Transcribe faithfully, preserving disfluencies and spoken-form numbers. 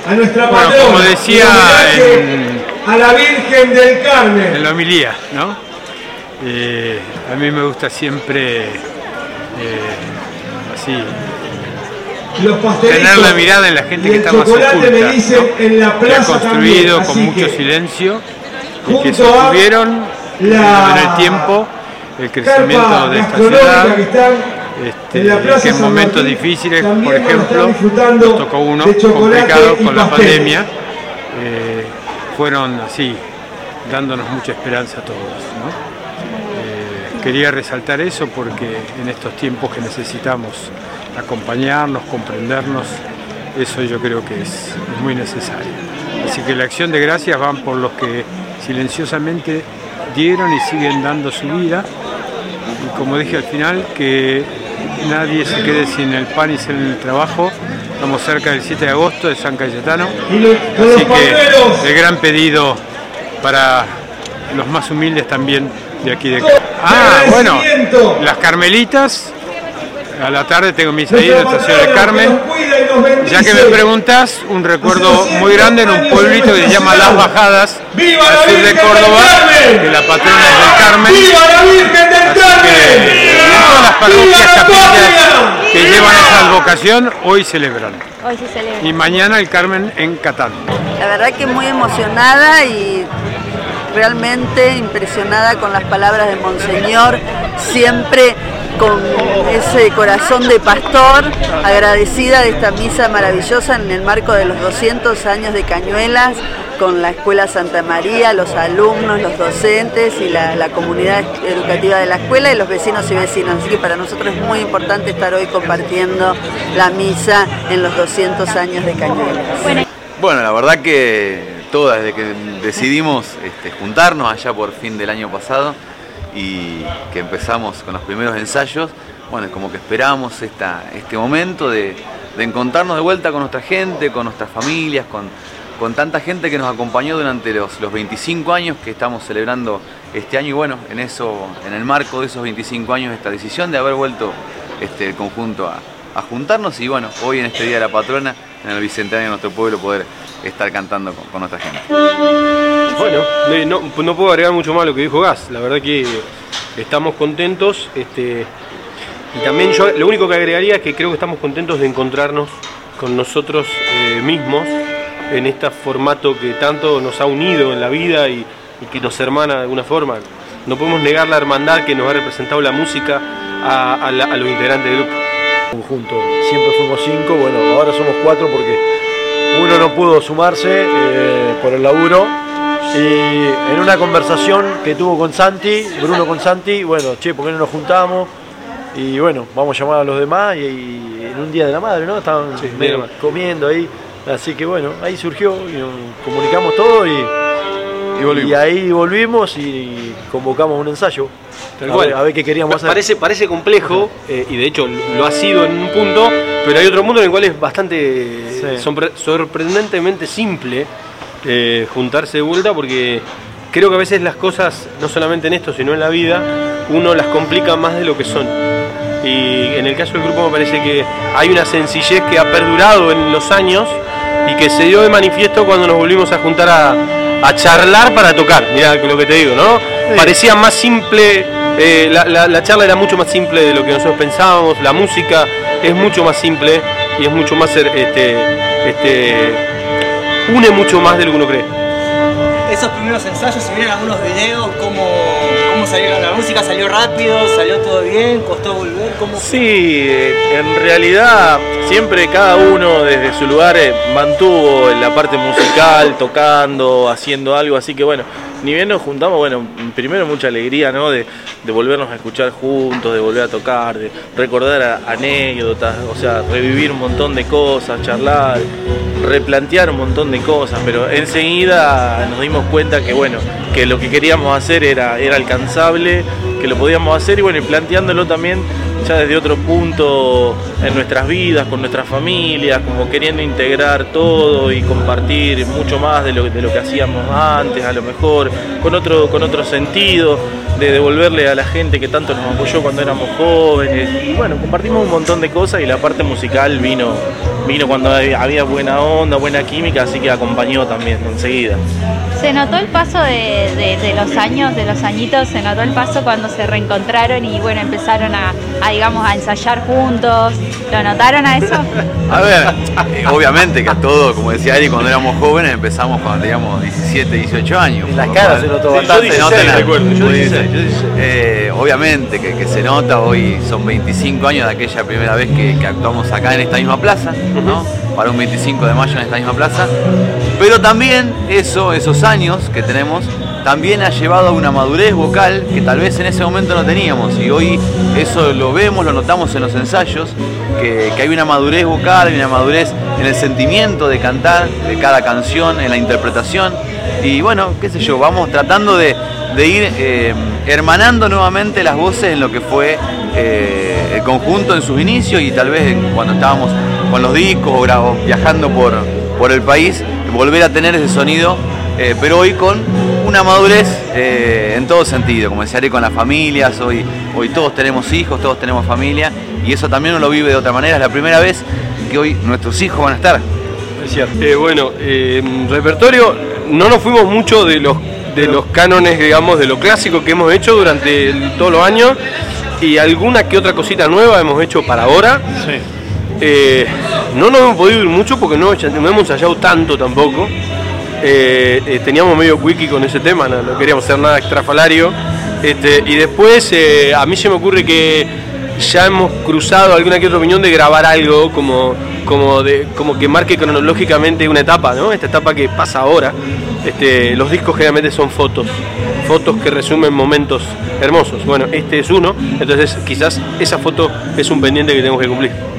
a nuestra bueno, patrona, como decía en, a la Virgen del Carmen. En la homilía, ¿no? Eh, a mí me gusta siempre eh, así tener la mirada en la gente que está más oculta, ¿no? En la que ha construido también, con mucho silencio y que sostuvieron la, en el tiempo el crecimiento de esta ciudad. Este, que en momentos difíciles, por ejemplo, nos tocó uno complicado con la pandemia, eh, fueron así, dándonos mucha esperanza a todos, ¿no? Eh, quería resaltar eso porque en estos tiempos que necesitamos acompañarnos, comprendernos, eso yo creo que es, es muy necesario. Así que la acción de gracias van por los que silenciosamente dieron y siguen dando su vida, y como dije al final, que nadie se quede sin el pan y sin el trabajo. Estamos cerca del siete de agosto de San Cayetano, así que el gran pedido para los más humildes también de aquí de acá. Ah, bueno, las Carmelitas, a la tarde tengo misa ahí en la estación del Carmen. Ya que me preguntas, un recuerdo muy grande en un pueblito que se llama Las Bajadas, al sur de Córdoba, que la patrona es del Carmen. Así que en todas las parroquias, capillas que llevan esa advocación, hoy celebran. Hoy se celebra. Y mañana el Carmen en Catán. La verdad que muy emocionada y realmente impresionada con las palabras de Monseñor, siempre con ese corazón de pastor, agradecida de esta misa maravillosa en el marco de los doscientos años de Cañuelas, con la Escuela Santa María, los alumnos, los docentes y la, la comunidad educativa de la escuela y los vecinos y vecinas. Así que para nosotros es muy importante estar hoy compartiendo la misa en los doscientos años de Cañuelas. Bueno, bueno la verdad que todo desde que decidimos este, juntarnos allá por fin del año pasado y que empezamos con los primeros ensayos, bueno, es como que esperábamos esta, este momento de, de encontrarnos de vuelta con nuestra gente, con nuestras familias, con, con tanta gente que nos acompañó durante los, los veinticinco años que estamos celebrando este año, y bueno, en eso, en el marco de esos veinticinco años, esta decisión de haber vuelto este, el conjunto a, a juntarnos, y bueno, hoy en este Día de la Patrona, en el bicentenario de nuestro pueblo, poder estar cantando con, con nuestra gente. Bueno, no, no puedo agregar mucho más a lo que dijo Gas. La verdad que estamos contentos, este, y también yo lo único que agregaría es que creo que estamos contentos de encontrarnos con nosotros eh, mismos en este formato que tanto nos ha unido en la vida y, y que nos hermana de alguna forma. No podemos negar la hermandad que nos ha representado la música a, a, la, a los integrantes del grupo. Conjunto, siempre fuimos cinco, bueno, ahora somos cuatro porque uno no pudo sumarse eh, por el laburo, y en una conversación que tuvo con Santi, Bruno con Santi, bueno, che, ¿por qué no nos juntamos? Y bueno, vamos a llamar a los demás, y, y en un día de la madre, ¿no? Estaban sí, medio comiendo ahí, así que bueno, ahí surgió y nos comunicamos todo y, y, volvimos. y ahí volvimos y convocamos un ensayo. A ver, a ver qué queríamos hacer. Parece, parece complejo, eh, y de hecho lo ha sido en un punto, pero hay otro mundo en el cual es bastante sí. sorprendentemente simple eh, juntarse de vuelta, porque creo que a veces las cosas, no solamente en esto, sino en la vida, uno las complica más de lo que son. Y en el caso del grupo me parece que hay una sencillez que ha perdurado en los años y que se dio de manifiesto cuando nos volvimos a juntar a, a charlar para tocar. Mirá lo que te digo, ¿no? Sí. Parecía más simple. Eh, la, la, la charla era mucho más simple de lo que nosotros pensábamos, la música es mucho más simple y es mucho más, este, este, une mucho más de lo que uno cree. Esos primeros ensayos, si vieron algunos videos, ¿cómo, cómo salieron? ¿La música salió rápido? ¿Salió todo bien? ¿Costó volver? ¿Cómo? Sí, en realidad siempre cada uno desde su lugar mantuvo la parte musical, tocando, haciendo algo, así que bueno, ni bien nos juntamos, bueno, primero mucha alegría, ¿no? De, de volvernos a escuchar juntos, de volver a tocar, de recordar a, anécdotas, o sea, revivir un montón de cosas, charlar, replantear un montón de cosas, pero enseguida nos dimos cuenta que bueno, que lo que queríamos hacer era, era alcanzable, que lo podíamos hacer, y bueno, y planteándolo también ya desde otro punto en nuestras vidas, con nuestras familias, como queriendo integrar todo y compartir mucho más de lo, de lo que hacíamos antes, a lo mejor, con otro, con otro sentido, de devolverle a la gente que tanto nos apoyó cuando éramos jóvenes, y bueno, compartimos un montón de cosas y la parte musical vino vino cuando había buena onda, buena química, así que acompañó también enseguida. Se notó el paso de, de, de los años, de los añitos, se notó el paso cuando se reencontraron y bueno, empezaron a, a digamos, a ensayar juntos. ¿Lo notaron a eso? A ver, eh, obviamente que a todo, como decía Ari, cuando éramos jóvenes empezamos cuando teníamos diecisiete, dieciocho años. En las caras se notó sí, bastante. Se nota en la- recuerdo, yo dieciséis, yo dieciséis. Eh, obviamente que, que se nota, hoy son veinticinco años de aquella primera vez que, que actuamos acá en esta misma plaza, ¿no? Para un veinticinco de mayo en esta misma plaza. Pero también eso, esos años que tenemos, también ha llevado a una madurez vocal que tal vez en ese momento no teníamos. Y hoy eso lo vemos, lo notamos en los ensayos, que, que hay una madurez vocal, hay una madurez en el sentimiento de cantar, de cada canción, en la interpretación. Y bueno, qué sé yo, vamos tratando de, de ir eh, hermanando nuevamente las voces en lo que fue eh, el conjunto en sus inicios y tal vez cuando estábamos con los discos o, gra- o viajando por, por el país, volver a tener ese sonido, eh, pero hoy con una madurez eh, en todo sentido, como decía Ari, con las familias, hoy, hoy todos tenemos hijos, todos tenemos familia y eso también uno lo vive de otra manera, es la primera vez que hoy nuestros hijos van a estar. Es cierto. Eh, bueno, eh, repertorio, no nos fuimos mucho de los, de los cánones, digamos, de lo clásico que hemos hecho durante el- todos los años y alguna que otra cosita nueva hemos hecho para ahora. Sí. Eh, no nos hemos podido ir mucho porque no, no hemos ensayado tanto tampoco. Eh, eh, teníamos medio wiki con ese tema, no, no queríamos hacer nada extrafalario. Este, y después eh, a mí se me ocurre que ya hemos cruzado alguna que otra opinión de grabar algo como, como, de, como que marque cronológicamente una etapa, ¿no? Esta etapa que pasa ahora. Este, los discos generalmente son fotos, fotos que resumen momentos hermosos. Bueno, este es uno, entonces quizás esa foto es un pendiente que tenemos que cumplir.